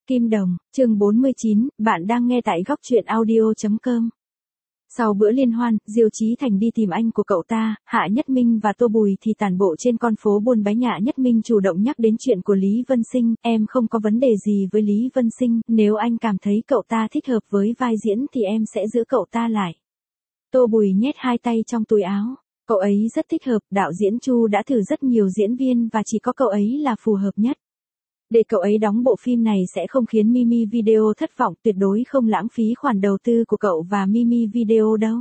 Kim Đồng, chương 49, bạn đang nghe tại góc truyện audio.com. Sau bữa liên hoan, Diêu Chí Thành đi tìm anh của cậu ta, Hạ Nhất Minh và Tô Bùi thì tản bộ trên con phố buôn bán. Hạ Nhất Minh chủ động nhắc đến chuyện của Lý Vân Sinh, em không có vấn đề gì với Lý Vân Sinh, nếu anh cảm thấy cậu ta thích hợp với vai diễn thì em sẽ giữ cậu ta lại. Tô Bùi nhét hai tay trong túi áo, cậu ấy rất thích hợp, đạo diễn Chu đã thử rất nhiều diễn viên và chỉ có cậu ấy là phù hợp nhất. Để cậu ấy đóng bộ phim này sẽ không khiến Mimi Video thất vọng, tuyệt đối không lãng phí khoản đầu tư của cậu và Mimi Video đâu.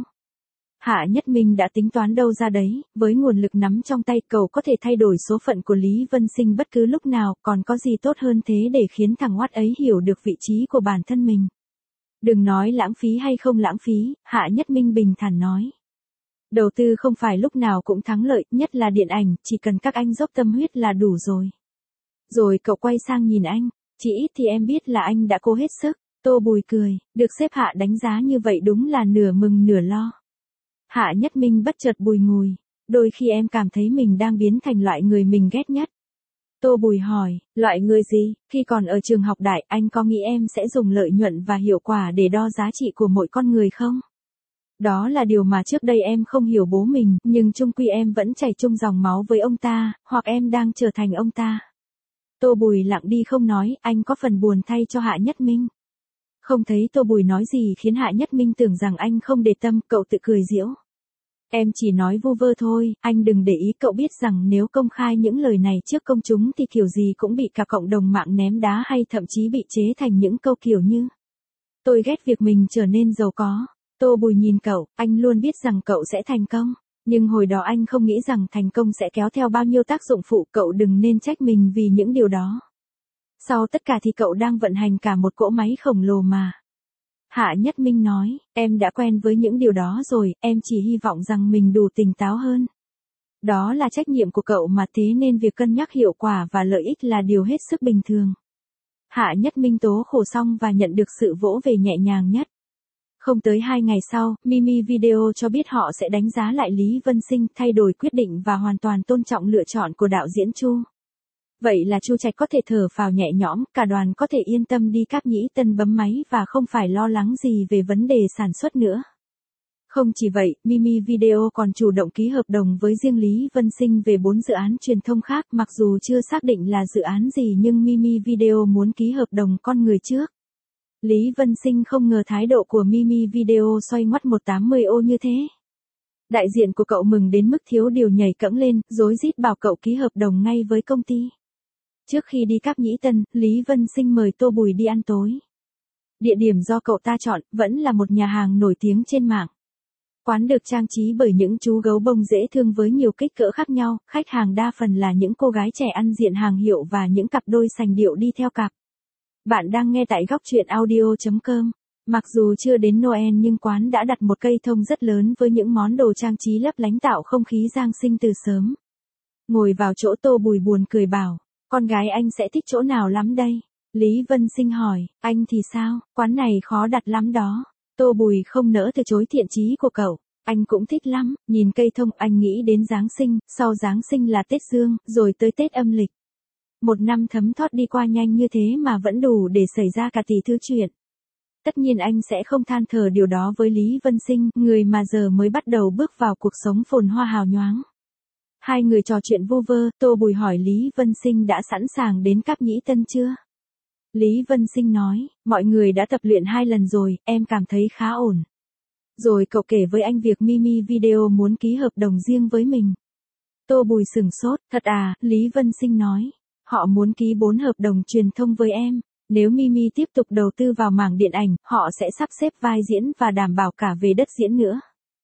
Hạ Nhất Minh đã tính toán đâu ra đấy, với nguồn lực nắm trong tay cậu có thể thay đổi số phận của Lý Vân Sinh bất cứ lúc nào, còn có gì tốt hơn thế để khiến thằng oát ấy hiểu được vị trí của bản thân mình. Đừng nói lãng phí hay không lãng phí, Hạ Nhất Minh bình thản nói. Đầu tư không phải lúc nào cũng thắng lợi, nhất là điện ảnh, chỉ cần các anh dốc tâm huyết là đủ rồi. Rồi cậu quay sang nhìn anh, chỉ ít thì em biết là anh đã cố hết sức. Tô Bùi cười, được sếp Hạ đánh giá như vậy đúng là nửa mừng nửa lo. Hạ Nhất Minh bất chợt bùi ngùi, đôi khi em cảm thấy mình đang biến thành loại người mình ghét nhất. Tô Bùi hỏi, loại người gì? Khi còn ở trường học đại, anh có nghĩ em sẽ dùng lợi nhuận và hiệu quả để đo giá trị của mỗi con người không? Đó là điều mà trước đây em không hiểu bố mình, nhưng chung quy em vẫn chảy chung dòng máu với ông ta, hoặc em đang trở thành ông ta. Tô Bùi lặng đi không nói, anh có phần buồn thay cho Hạ Nhất Minh. Không thấy Tô Bùi nói gì khiến Hạ Nhất Minh tưởng rằng anh không để tâm, cậu tự cười giễu. Em chỉ nói vu vơ thôi, anh đừng để ý, cậu biết rằng nếu công khai những lời này trước công chúng thì kiểu gì cũng bị cả cộng đồng mạng ném đá hay thậm chí bị chế thành những câu kiểu như tôi ghét việc mình trở nên giàu có. Tô Bùi nhìn cậu, anh luôn biết rằng cậu sẽ thành công. Nhưng hồi đó anh không nghĩ rằng thành công sẽ kéo theo bao nhiêu tác dụng phụ, cậu đừng nên trách mình vì những điều đó. Sau tất cả thì cậu đang vận hành cả một cỗ máy khổng lồ mà. Hạ Nhất Minh nói, em đã quen với những điều đó rồi, em chỉ hy vọng rằng mình đủ tỉnh táo hơn. Đó là trách nhiệm của cậu mà, thế nên việc cân nhắc hiệu quả và lợi ích là điều hết sức bình thường. Hạ Nhất Minh tố khổ xong và nhận được sự vỗ về nhẹ nhàng nhất. Không tới 2 ngày sau, Mimi Video cho biết họ sẽ đánh giá lại Lý Vân Sinh, thay đổi quyết định và hoàn toàn tôn trọng lựa chọn của đạo diễn Chu. Vậy là Chu Trạch có thể thở phào nhẹ nhõm, cả đoàn có thể yên tâm đi Cáp Nhĩ Tân bấm máy và không phải lo lắng gì về vấn đề sản xuất nữa. Không chỉ vậy, Mimi Video còn chủ động ký hợp đồng với riêng Lý Vân Sinh về 4 dự án truyền thông khác, mặc dù chưa xác định là dự án gì nhưng Mimi Video muốn ký hợp đồng con người trước. Lý Vân Sinh không ngờ thái độ của Mimi Video xoay ngoắt 180 ô như thế. Đại diện của cậu mừng đến mức thiếu điều nhảy cẫng lên, rối rít bảo cậu ký hợp đồng ngay với công ty. Trước khi đi Cáp Nhĩ Tân, Lý Vân Sinh mời Tô Bùi đi ăn tối. Địa điểm do cậu ta chọn vẫn là một nhà hàng nổi tiếng trên mạng. Quán được trang trí bởi những chú gấu bông dễ thương với nhiều kích cỡ khác nhau, khách hàng đa phần là những cô gái trẻ ăn diện hàng hiệu và những cặp đôi sành điệu đi theo cặp. Bạn đang nghe tại góc truyện audio.com. Mặc dù chưa đến Noel nhưng quán đã đặt một cây thông rất lớn với những món đồ trang trí lấp lánh tạo không khí Giáng sinh từ sớm. Ngồi vào chỗ Tô Bùi buồn cười bảo, con gái anh sẽ thích chỗ nào lắm đây? Lý Vân Sinh hỏi, anh thì sao, quán này khó đặt lắm đó. Tô Bùi không nỡ từ chối thiện chí của cậu, anh cũng thích lắm, nhìn cây thông anh nghĩ đến Giáng sinh, sau Giáng sinh là Tết Dương, rồi tới Tết âm lịch. Một năm thấm thoát đi qua nhanh như thế mà vẫn đủ để xảy ra cả tỷ thứ chuyện. Tất nhiên anh sẽ không than thở điều đó với Lý Vân Sinh, người mà giờ mới bắt đầu bước vào cuộc sống phồn hoa hào nhoáng. Hai người trò chuyện vô vơ, Tô Bùi hỏi Lý Vân Sinh đã sẵn sàng đến Cáp Nhĩ Tân chưa? Lý Vân Sinh nói, mọi người đã tập luyện 2 lần rồi, em cảm thấy khá ổn. Rồi cậu kể với anh việc Mimi Video muốn ký hợp đồng riêng với mình. Tô Bùi sửng sốt, thật à, Lý Vân Sinh nói. Họ muốn ký 4 hợp đồng truyền thông với em. Nếu Mimi tiếp tục đầu tư vào mảng điện ảnh, họ sẽ sắp xếp vai diễn và đảm bảo cả về đất diễn nữa.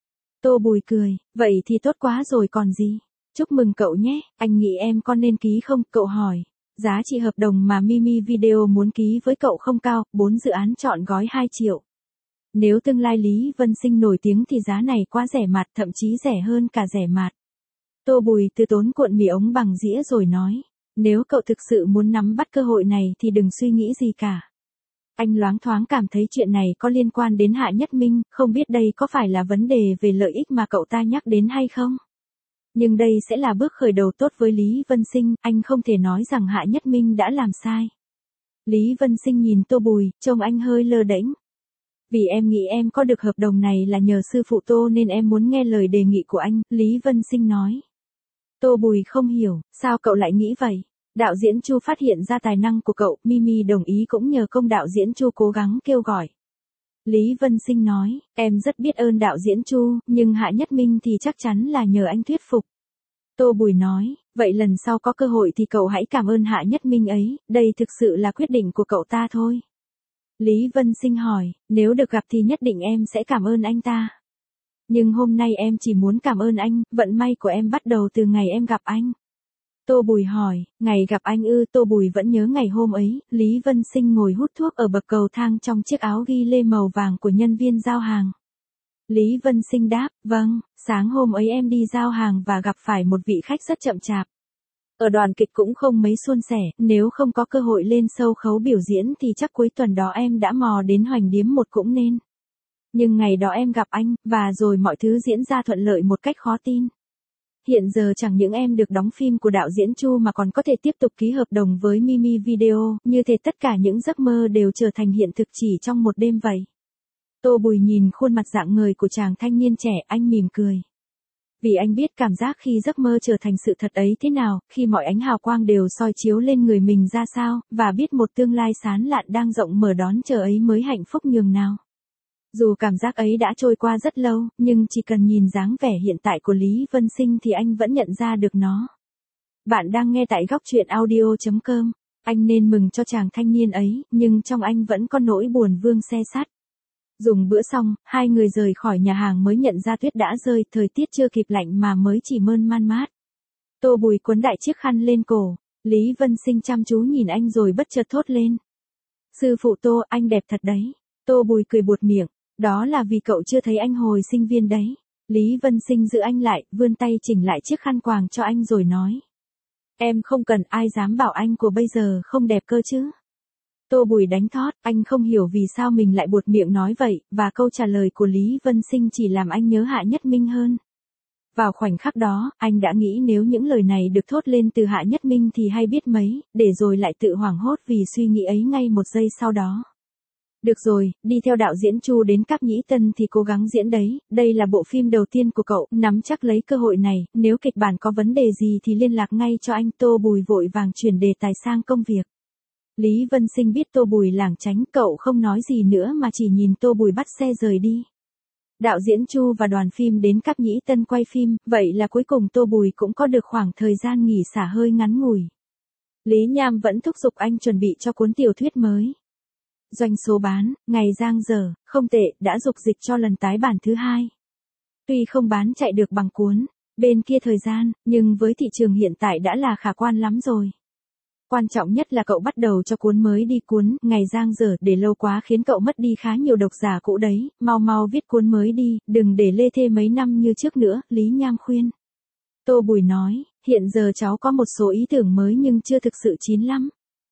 Tô Bùi cười, vậy thì tốt quá rồi còn gì. Chúc mừng cậu nhé, anh nghĩ em có nên ký không? Cậu hỏi. Giá trị hợp đồng mà Mimi Video muốn ký với cậu không cao, 4 dự án chọn gói 2 triệu. Nếu tương lai Lý Vân Sinh nổi tiếng thì giá này quá rẻ mạt, thậm chí rẻ hơn cả rẻ mạt. Tô Bùi từ tốn cuộn mì ống bằng dĩa rồi nói. Nếu cậu thực sự muốn nắm bắt cơ hội này thì đừng suy nghĩ gì cả. Anh loáng thoáng cảm thấy chuyện này có liên quan đến Hạ Nhất Minh, không biết đây có phải là vấn đề về lợi ích mà cậu ta nhắc đến hay không? Nhưng đây sẽ là bước khởi đầu tốt với Lý Vân Sinh, anh không thể nói rằng Hạ Nhất Minh đã làm sai. Lý Vân Sinh nhìn Tô Bùi, trông anh hơi lơ đễnh. Vì em nghĩ em có được hợp đồng này là nhờ sư phụ Tô nên em muốn nghe lời đề nghị của anh, Lý Vân Sinh nói. Tô Bùi không hiểu, sao cậu lại nghĩ vậy? Đạo diễn Chu phát hiện ra tài năng của cậu, Mimi đồng ý cũng nhờ công đạo diễn Chu cố gắng kêu gọi. Lý Vân Sinh nói, em rất biết ơn đạo diễn Chu, nhưng Hạ Nhất Minh thì chắc chắn là nhờ anh thuyết phục. Tô Bùi nói, vậy lần sau có cơ hội thì cậu hãy cảm ơn Hạ Nhất Minh ấy, đây thực sự là quyết định của cậu ta thôi. Lý Vân Sinh hỏi, nếu được gặp thì nhất định em sẽ cảm ơn anh ta. Nhưng hôm nay em chỉ muốn cảm ơn anh, vận may của em bắt đầu từ ngày em gặp anh. Tô Bùi hỏi, ngày gặp anh ư? Tô Bùi vẫn nhớ ngày hôm ấy, Lý Vân Sinh ngồi hút thuốc ở bậc cầu thang trong chiếc áo ghi lê màu vàng của nhân viên giao hàng. Lý Vân Sinh đáp, vâng, sáng hôm ấy em đi giao hàng và gặp phải một vị khách rất chậm chạp. Ở đoàn kịch cũng không mấy suôn sẻ, nếu không có cơ hội lên sâu khấu biểu diễn thì chắc cuối tuần đó em đã mò đến Hoành Điếm một cũng nên. Nhưng ngày đó em gặp anh, và rồi mọi thứ diễn ra thuận lợi một cách khó tin. Hiện giờ chẳng những em được đóng phim của đạo diễn Chu mà còn có thể tiếp tục ký hợp đồng với Mimi Video, như thể tất cả những giấc mơ đều trở thành hiện thực chỉ trong một đêm vậy. Tô Bùi nhìn khuôn mặt rạng ngời của chàng thanh niên trẻ, anh mỉm cười. Vì anh biết cảm giác khi giấc mơ trở thành sự thật ấy thế nào, khi mọi ánh hào quang đều soi chiếu lên người mình ra sao, và biết một tương lai sáng lạn đang rộng mở đón chờ ấy mới hạnh phúc nhường nào. Dù cảm giác ấy đã trôi qua rất lâu, nhưng chỉ cần nhìn dáng vẻ hiện tại của Lý Vân Sinh thì anh vẫn nhận ra được nó. Bạn đang nghe tại góc truyện audio.com. Anh nên mừng cho chàng thanh niên ấy, nhưng trong anh vẫn có nỗi buồn vương xe sắt. Dùng bữa xong, hai người rời khỏi nhà hàng mới nhận ra tuyết đã rơi, thời tiết chưa kịp lạnh mà mới chỉ mơn man mát. Tô Bùi quấn đại chiếc khăn lên cổ, Lý Vân Sinh chăm chú nhìn anh rồi bất chợt thốt lên. Sư phụ Tô, anh đẹp thật đấy. Tô Bùi cười buột miệng, đó là vì cậu chưa thấy anh hồi sinh viên đấy. Lý Vân Sinh giữ anh lại, vươn tay chỉnh lại chiếc khăn quàng cho anh rồi nói. Em không cần, ai dám bảo anh của bây giờ không đẹp cơ chứ. Tô Bùi đánh thót, anh không hiểu vì sao mình lại buột miệng nói vậy, và câu trả lời của Lý Vân Sinh chỉ làm anh nhớ Hạ Nhất Minh hơn. Vào khoảnh khắc đó, anh đã nghĩ nếu những lời này được thốt lên từ Hạ Nhất Minh thì hay biết mấy, để rồi lại tự hoảng hốt vì suy nghĩ ấy ngay một giây sau đó. Được rồi, đi theo đạo diễn Chu đến Cáp Nhĩ Tân thì cố gắng diễn đấy, đây là bộ phim đầu tiên của cậu, nắm chắc lấy cơ hội này, nếu kịch bản có vấn đề gì thì liên lạc ngay cho anh. Tô Bùi vội vàng chuyển đề tài sang công việc. Lý Vân Sinh biết Tô Bùi lảng tránh, cậu không nói gì nữa mà chỉ nhìn Tô Bùi bắt xe rời đi. Đạo diễn Chu và đoàn phim đến Cáp Nhĩ Tân quay phim, vậy là cuối cùng Tô Bùi cũng có được khoảng thời gian nghỉ xả hơi ngắn ngủi. Lý Nham vẫn thúc giục anh chuẩn bị cho cuốn tiểu thuyết mới. Doanh số bán, ngày giang dở, không tệ, đã dục dịch cho lần tái bản thứ 2. Tuy không bán chạy được bằng cuốn bên kia thời gian, nhưng với thị trường hiện tại đã là khả quan lắm rồi. Quan trọng nhất là cậu bắt đầu cho cuốn mới đi, cuốn Ngày Giang Dở để lâu quá khiến cậu mất đi khá nhiều độc giả cũ đấy, mau mau viết cuốn mới đi, đừng để lê thê mấy năm như trước nữa, Lý Nham khuyên. Tô Bùi nói, hiện giờ cháu có một số ý tưởng mới nhưng chưa thực sự chín lắm.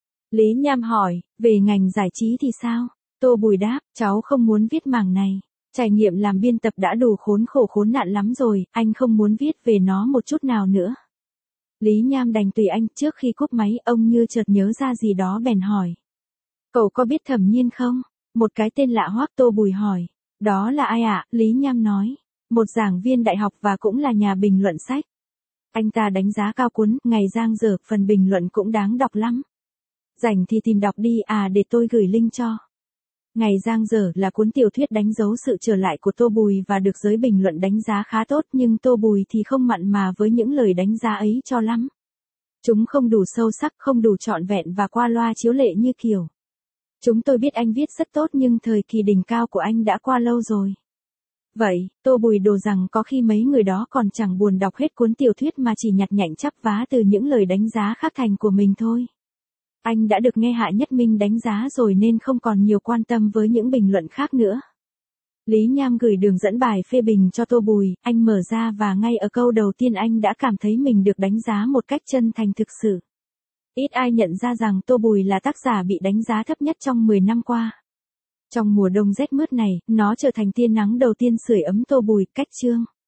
Lý Nham hỏi, về ngành giải trí thì sao? Tô Bùi đáp, cháu không muốn viết mảng này. Trải nghiệm làm biên tập đã đủ khốn khổ khốn nạn lắm rồi, anh không muốn viết về nó một chút nào nữa. Lý Nham đành tùy anh, trước khi cúp máy ông như chợt nhớ ra gì đó bèn hỏi. Cậu có biết Thẩm Nhiên không? Một cái tên lạ hoắc. Tô Bùi hỏi. Đó là ai ạ? Lý Nham nói. Một giảng viên đại học và cũng là nhà bình luận sách. Anh ta đánh giá cao cuốn Ngày Giang Dở, phần bình luận cũng đáng đọc lắm. Rảnh thì tìm đọc đi, để tôi gửi link cho. Ngày Giang Dở là cuốn tiểu thuyết đánh dấu sự trở lại của Tô Bùi và được giới bình luận đánh giá khá tốt, nhưng Tô Bùi thì không mặn mà với những lời đánh giá ấy cho lắm. Chúng không đủ sâu sắc, không đủ trọn vẹn và qua loa chiếu lệ như kiểu. Chúng tôi biết anh viết rất tốt nhưng thời kỳ đỉnh cao của anh đã qua lâu rồi. Vậy, Tô Bùi đồ rằng có khi mấy người đó còn chẳng buồn đọc hết cuốn tiểu thuyết mà chỉ nhặt nhạnh chắp vá từ những lời đánh giá khác thành của mình thôi. Anh đã được nghe Hạ Nhất Minh đánh giá rồi nên không còn nhiều quan tâm với những bình luận khác nữa. Lý Nham gửi đường dẫn bài phê bình cho Tô Bùi, anh mở ra và ngay ở câu đầu tiên anh đã cảm thấy mình được đánh giá một cách chân thành thực sự. Ít ai nhận ra rằng Tô Bùi là tác giả bị đánh giá thấp nhất trong 10 năm qua. Trong mùa đông rét mướt này, nó trở thành tia nắng đầu tiên sưởi ấm Tô Bùi. Cách chương